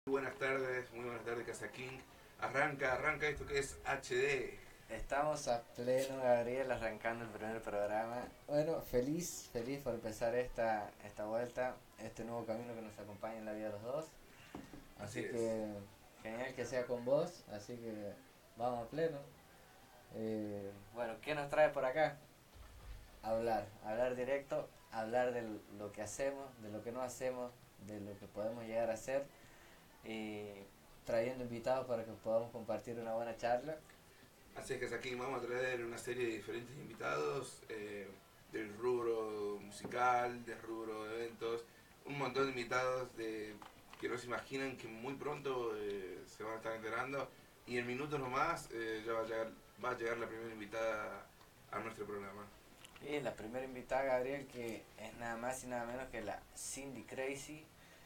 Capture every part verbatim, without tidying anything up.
Buenas tardes, muy buenas tardes Casa King. Arranca, arranca esto que es H D. Estamos a pleno, Gabriel, arrancando el primer programa. Bueno, feliz, feliz por empezar esta, esta vuelta, este nuevo camino que nos acompaña en la vida de los dos. Así Así es. que genial que sea con vos, así que vamos a pleno. Eh, bueno, ¿qué nos trae por acá? Hablar, hablar directo, hablar de lo que hacemos, de lo que no hacemos, de lo que podemos llegar a hacer y trayendo invitados para que podamos compartir una buena charla. Así es Casa King, vamos a traer una serie de diferentes invitados eh, del rubro musical, del rubro de eventos, un montón de invitados de, que no se imaginan que muy pronto eh, se van a estar enterando y en minutos nomás eh, ya va a, llegar, va a llegar la primera invitada a nuestro programa. Y la primera invitada, Gabriel, que es nada más y nada menos que la Cindy Crazy,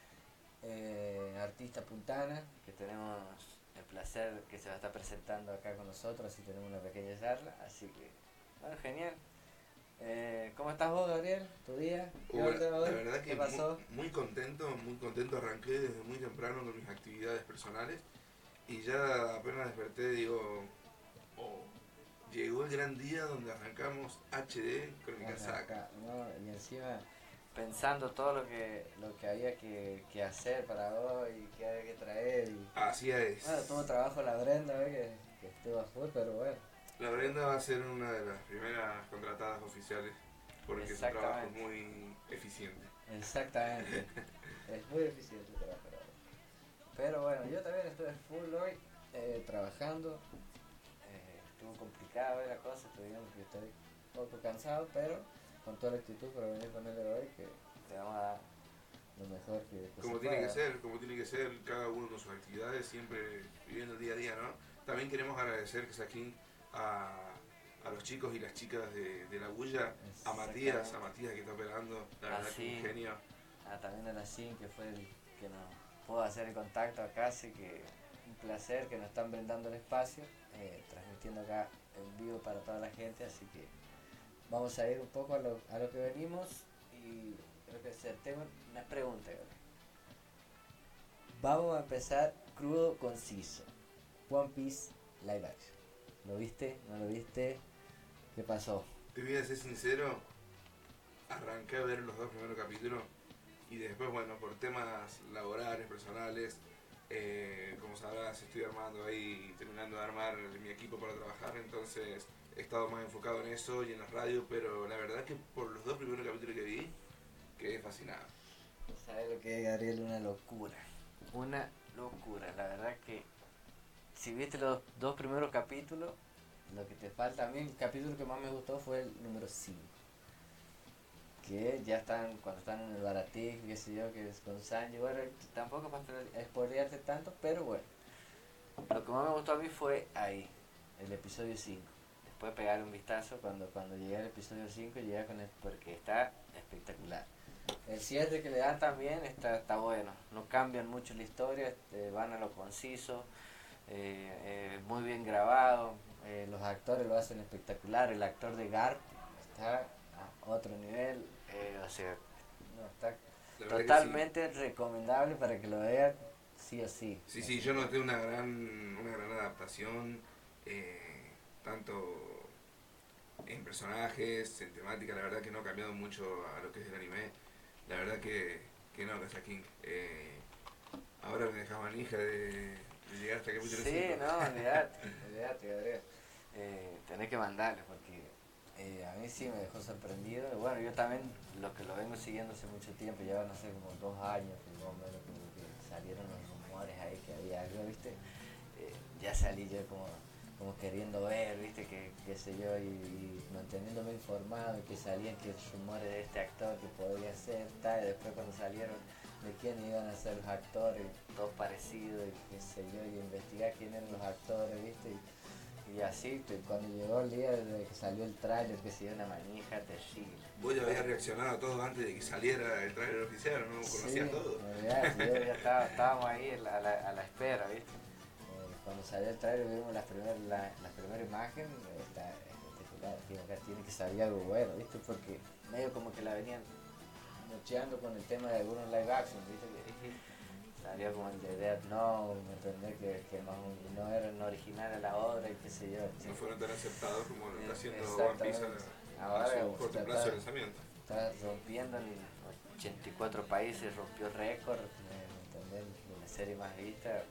eh, artista puntana, que tenemos el placer que se va a estar presentando acá con nosotros, así tenemos una pequeña charla, así que, bueno, genial. Eh, ¿Cómo estás vos, Gabriel? ¿Tu día? ¿Qué Uh, onda la hoy? verdad ¿Qué que muy, pasó? muy contento, muy contento, arranqué desde muy temprano con mis actividades personales y ya apenas desperté digo, oh, llegó el gran día donde arrancamos H D Crónica Saga. Arranca, ¿no? Y encima pensando todo lo que lo que había que, que hacer para hoy y que había que traer y Así bueno, tuvo es. trabajo la Brenda, ¿eh? que, que estuvo a full, pero bueno. La Brenda va a ser una de las primeras contratadas oficiales porque su trabajo es Exactamente, muy eficiente. exactamente. Es muy eficiente el trabajo, la verdad. Pero bueno, yo también estuve full hoy eh, trabajando. Eh, estuvo complicado eh, la cosa, estoy digamos que estoy un poco cansado, pero con toda la actitud para venir con él hoy que te vamos a dar lo mejor que, que se Como tiene que pueda. ser, como tiene que ser, cada uno con sus actividades, siempre viviendo el día a día, ¿no? También queremos agradecer que aquí a, a los chicos y las chicas de, de la bulla, a Matías, a Exactamente. Matías que está operando, la verdad que un Así, genio. ah, también a la Sin que fue el que nos pudo hacer el contacto acá, así que un placer que nos están brindando el espacio, eh, transmitiendo acá en vivo para toda la gente, así que vamos a ir un poco a lo, a lo que venimos y creo que se tengo una pregunta. Vamos a empezar crudo, conciso. One Piece Live Action. ¿Lo viste? ¿No lo viste? ¿Qué pasó? Te voy a ser sincero, arranqué a ver los dos primeros capítulos y después, bueno, por temas laborales, personales, eh, como sabrás, estoy armando ahí, terminando de armar mi equipo para trabajar, entonces he estado más enfocado en eso y en la radio, pero la verdad que por los dos primeros capítulos que vi, quedé fascinado. ¿Sabes lo que es, Gabriel? Una locura. Una locura. La verdad que si viste los dos primeros capítulos, lo que te falta a mí, el capítulo que más me gustó fue el número cinco. Que ya están, cuando están en el baratillo, qué sé yo, que es con Sanji. Bueno, tampoco para spoilearte tanto, pero bueno. Lo que más me gustó a mí fue ahí, el episodio cinco. Después pegar un vistazo cuando, cuando llegué al episodio cinco, llegué con el, porque está espectacular. El cierre que le dan también está, está bueno. No cambian mucho la historia, este, van a lo conciso, eh, eh, muy bien grabado. Eh, los actores lo hacen espectacular. El actor de Garp está a otro nivel. Eh, o sea, no, está La verdad que sí. totalmente recomendable para que lo vean sí o sí. Sí, sí, Así yo que noté una gran, una gran adaptación, eh, tanto en personajes, en temática, la verdad que no ha cambiado mucho a lo que es el anime. La verdad que, que no, Casa King. Eh, ahora me dejas manija de, de llegar hasta el capítulo sí, cinco. no, olvídate, olvídate, Gabriel. Eh, tenés que mandarle porque eh, a mí sí me dejó sorprendido. Y bueno, yo también lo que lo vengo siguiendo hace mucho tiempo, ya van a ser como dos años que más o menos como que salieron los rumores ahí que había algo, ¿viste? Eh, ya salí yo como, como queriendo ver, ¿viste? Que, qué sé yo, y, y manteniéndome informado, y que salían que rumores de este actor que podría ser, tal, y después cuando salieron de quién iban a ser los actores, todos parecidos, y qué sé yo, y investigar quién eran los actores, ¿viste? Y, y así, que cuando llegó el día de que salió el tráiler, que se dio una manija terrible. Vos ya habías Bueno, reaccionado a todo antes de que saliera el trailer oficial, ¿no? Conocías sí, todo. olvidate, yo ya estaba, estábamos ahí a la, a la, a la espera, ¿viste? Eh, cuando salió el trailer vimos la primera, la, la primera imagen, eh, está espectacular, tío, acá tiene que salir algo bueno, ¿viste? Porque medio como que la venían mocheando con el tema de algunos live action, ¿viste? Que salió como el de Death Note, ¿me entendés? Que, que no, no eran originales a la obra y qué sé yo. No fueron tan aceptados como lo está haciendo One Exactamente. Piece a, Ahora a su corto está, plazo de está, lanzamiento. está rompiendo en ochenta y cuatro países, rompió récord, ¿me entendés? La serie más vista. Eh,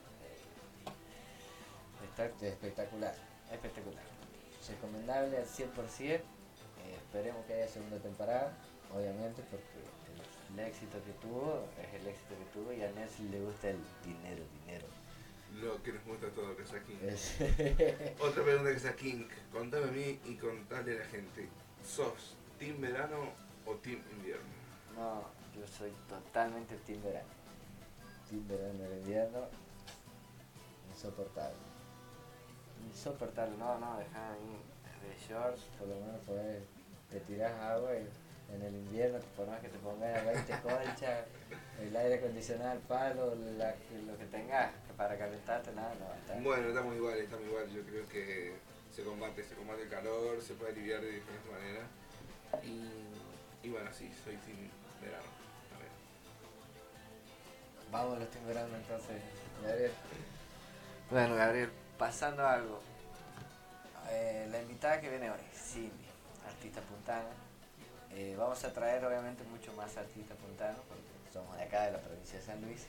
está espectacular, espectacular. Recomendable al cien por ciento. Eh, esperemos que haya segunda temporada, obviamente, porque el, el éxito que tuvo es el éxito que tuvo y a Netflix le gusta el dinero, dinero. Lo que nos gusta a todos, que sea King. Es Otra pregunta que sea King. Contame a mí y contale a la gente. ¿Sos team verano o team invierno? No, yo soy totalmente team verano. Team verano en invierno, insoportable. Insoportable, no, no, dejá ahí de shorts, por lo menos podés, te tirás agua y en el invierno, por más que te pongas veinte colchas, el aire acondicionado al palo, la, lo que tengas para calentarte, nada, no va a estar. Bueno, estamos igual, estamos igual. Yo creo que se combate, se combate el calor, se puede aliviar de diferentes maneras. Y, y bueno, sí, soy team verano. A ver. Vamos a los team verano entonces, Gabriel. Bueno, Gabriel, pasando a algo. Eh, la invitada que viene hoy, Cindy, artista puntana. Eh, vamos a traer obviamente mucho más artistas puntanos porque somos de acá de la provincia de San Luis.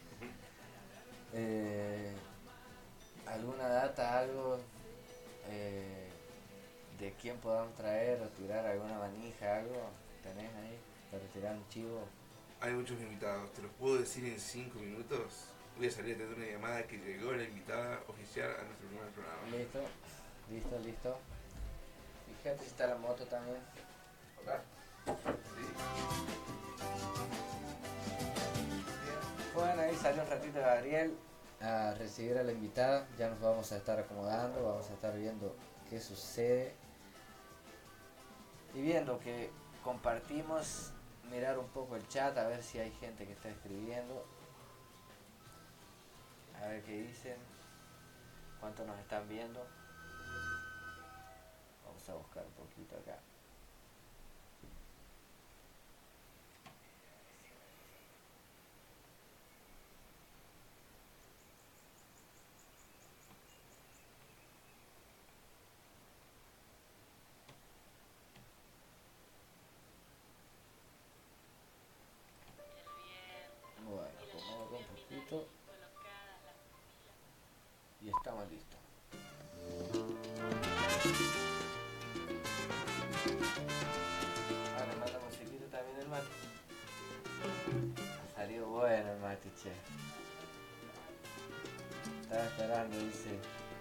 Eh, ¿Alguna data, algo eh, de quién podamos traer o tirar alguna manija, algo? ¿Tenés ahí para tirar un chivo? Hay muchos invitados, te los puedo decir en cinco minutos. Voy a salir a tener una llamada que llegó la invitada oficial a nuestro primer programa. Listo, listo, listo. Fíjate si está la moto también. Hola. Sí. Bueno, ahí salió un ratito Gabriel a recibir a la invitada. Ya nos vamos a estar acomodando, vamos a estar viendo qué sucede. Y viendo que compartimos, mirar un poco el chat, a ver si hay gente que está escribiendo. A ver qué dicen, cuántos nos están viendo. Vamos a buscar un poquito acá. Bueno, acomodo un poquito. Y estamos listos. Ahora manda musiquita también el mate. Ha salido bueno el mate, che. Estaba esperando, dice.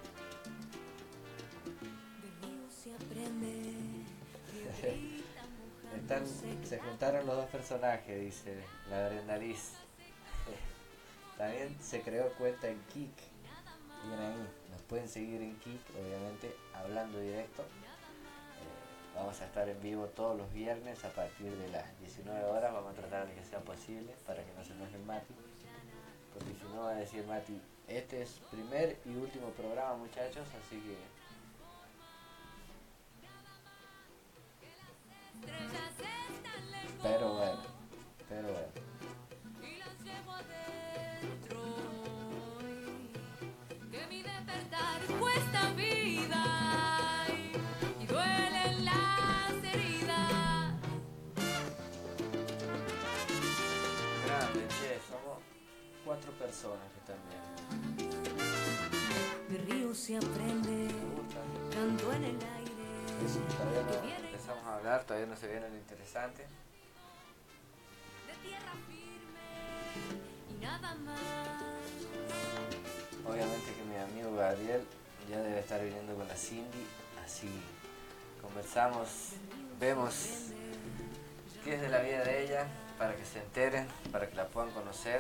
Están, se juntaron los dos personajes, dice la Brenda Liz. También se creó cuenta en Kik. Bien ahí, nos pueden seguir en Kik, obviamente, hablando directo. Eh, vamos a estar en vivo todos los viernes a partir de las diecinueve horas. Vamos a tratar de que sea posible para que no se enoje el Mati. Porque si no va a decir Mati, este es primer y último programa, muchachos, así que... Pero bueno, pero bueno. Que mi despertar cuesta vida y duelen las heridas. Grande, che, somos cuatro personas que están viendo. Mi río se aprende, Me gusta. canto en el aire. Eso, todavía no empezamos a hablar, todavía no se viene lo interesante. De tierra firme y nada más. Obviamente que mi amigo Gabriel ya debe estar viniendo con la Cindy, así conversamos, vemos qué es de la vida de ella, para que se enteren, para que la puedan conocer.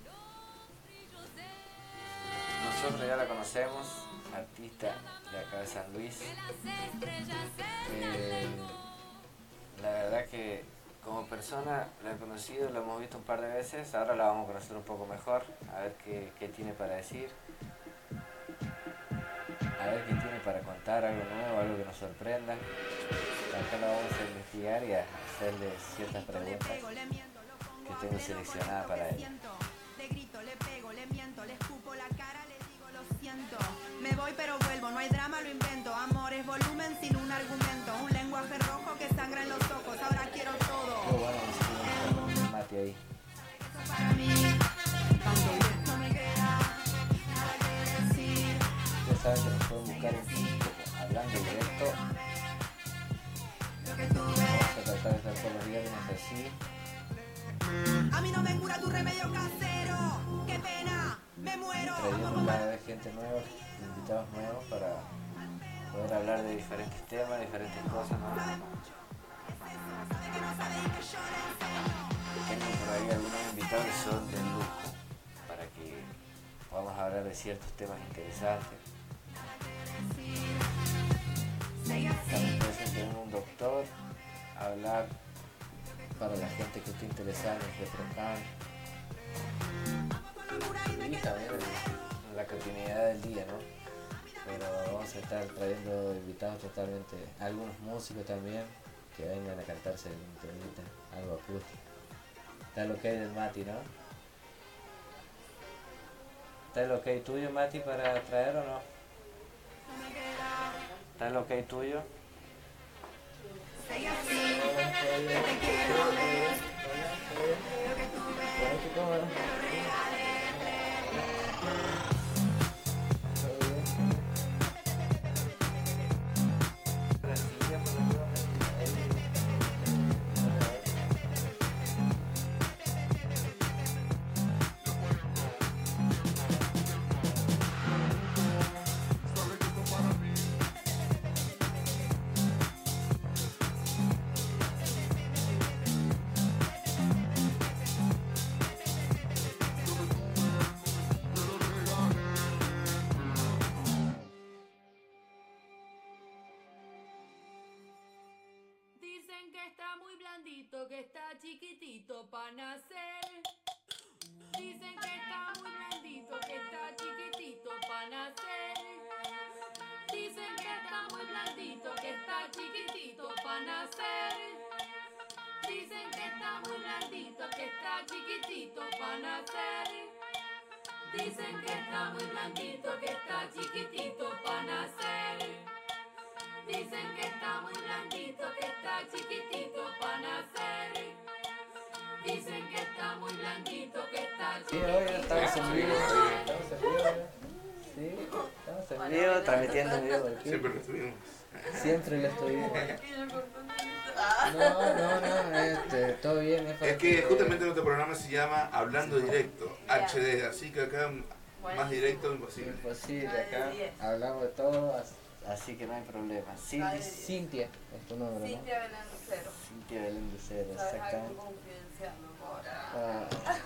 Nosotros ya la conocemos, artista de acá de San Luis. Eh, la verdad que como persona la he conocido, la hemos visto un par de veces, ahora la vamos a conocer un poco mejor, a ver qué, qué tiene para decir, a ver qué tiene para contar, algo nuevo, algo que nos sorprenda. Acá la vamos a investigar y a hacerle ciertas preguntas que tengo seleccionadas para ella. miento. Me voy pero vuelvo, no hay drama, lo invento. Amor es volumen sin un argumento. Un lenguaje rojo que sangra en los ojos. Ahora quiero todo. Qué bueno, sí, Mati ahí. Para mí, canto bien. No me queda nada que decir. Ya saben que nos pueden buscar en Facebook, hablando directo. Lo que tú ves. Vamos a tratar de estar todos los viernes así. A mí no me cura tu remedio casero. Qué pena, me muero. Trayendo cada vez gente nueva, invitados nuevos para poder hablar de diferentes temas, diferentes cosas, ¿no? Tengo por ahí algunos invitados que son de lujo, para que podamos hablar de ciertos temas interesantes. También presenté un doctor a hablar para la gente que esté interesada en el retrocam y también en la cotidianidad del día, ¿no? Pero vamos a estar trayendo invitados totalmente, algunos músicos también que vengan a cantarse un temita, algo acústico. Está el ok del Mati, ¿no? ¿Está el ok tuyo, Mati, para traer o no? ¿Está el ok tuyo? Dicen que está muy blandito, que está chiquitito para nacer. Dicen que está muy blandito, que está chiquitito para nacer. Dicen que está muy blandito, que está chiquitito para nacer. Dicen que está muy blandito, que está chiquitito para nacer. Dicen que está muy blandito, que está chiquitito para nacer. Dicen que está muy blandito, que está chiquitito para nacer. Dicen que está muy blandito, que está Sí, chiquitito. hoy estamos en vivo, estamos en vivo, sí, estamos en vivo, transmitiendo en vivo aquí. Siempre lo estuvimos. Siempre lo estuvimos. No, no, no, este, todo bien. Es, para Es que justamente nuestro programa se llama Hablando Directo, H D, así que acá más directo imposible. Imposible, acá hablamos de todo, as- así que no hay problema. Cinti- Cintia es tu nombre, ¿no? Cintia Belén Lucero. Cintia Belén Lucero, ¿Sabes algo exactamente. confidencial, mi amor? Ah.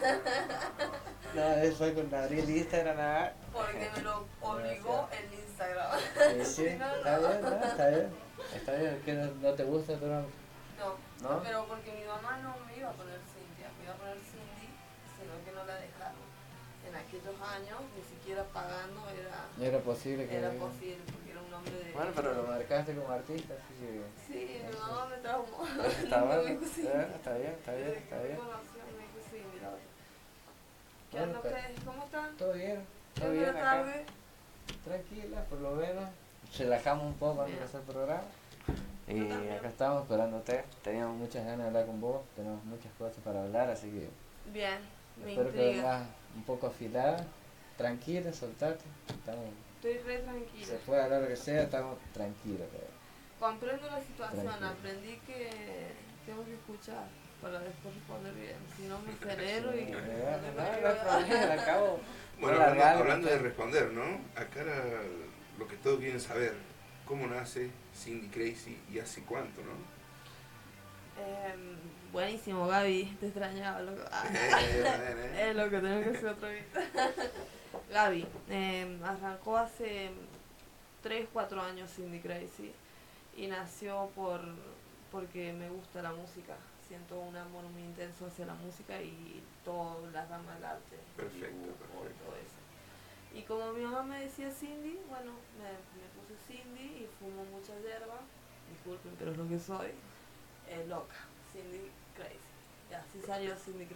No, eso con abrir el Instagram, nada. Porque me lo obligó el Instagram. Sí, sí, Si no, está no. bien, ¿no? Está bien. Está bien, que no, no te gusta tu nombre. No, ¿No? pero porque mi mamá no me iba a poner Cintia, me iba a poner Cindy, sino que no la dejaron. En aquellos años, ni siquiera pagando era, No era posible que... era posible, porque era un nombre de... Bueno, pero lo marcaste como artista, así que... Sí, mi mamá me traumó. Está Nunca bueno, me dijo Cindy. eh, está bien, está bien, Desde está que me bien. conoció, me dijo Cindy, la otra. ¿Qué Bueno, onda pero- ustedes? ¿Cómo están? Todo bien, ¿Qué todo onda bien la acá. tarde? Tranquila, por lo menos. Relajamos un poco antes de hacer el programa. Y acá estamos esperándote. Teníamos muchas ganas de hablar con vos. Tenemos muchas cosas para hablar, así que Bien, me espero que intriga. vengas un poco afilada. Tranquila, soltate. Estamos, Estoy re tranquila. se puede hablar lo que sea, estamos tranquilos. pero- Comprendo la situación, Tranquila. aprendí que tengo que escuchar para después responder bien. Si no me acelero y... Eh, no no, me no hay llevo- problema, al cabo. Bueno, no hablando, largarlo, hablando de pues. responder, ¿no? Acá era lo que todos quieren saber. ¿Cómo nace Cindy Crazy y hace cuánto, no? Em, buenísimo, Gaby, te extrañaba, loco. Ah, Eh, es lo que tengo que hacer otra vez. Gaby, em, arrancó hace tres cuatro años Cindy Crazy y nació por porque me gusta la música. Siento un amor muy intenso hacia la música y toda la rama del arte. Perfecto, dibujo, perfecto. todo eso. Y como mi mamá me decía Cindy, bueno, me, me puse Cindy y fumo mucha hierba. Disculpen, pero es lo que soy. Eh, loca, Cindy Crazy. Y así salió Cindy Crazy.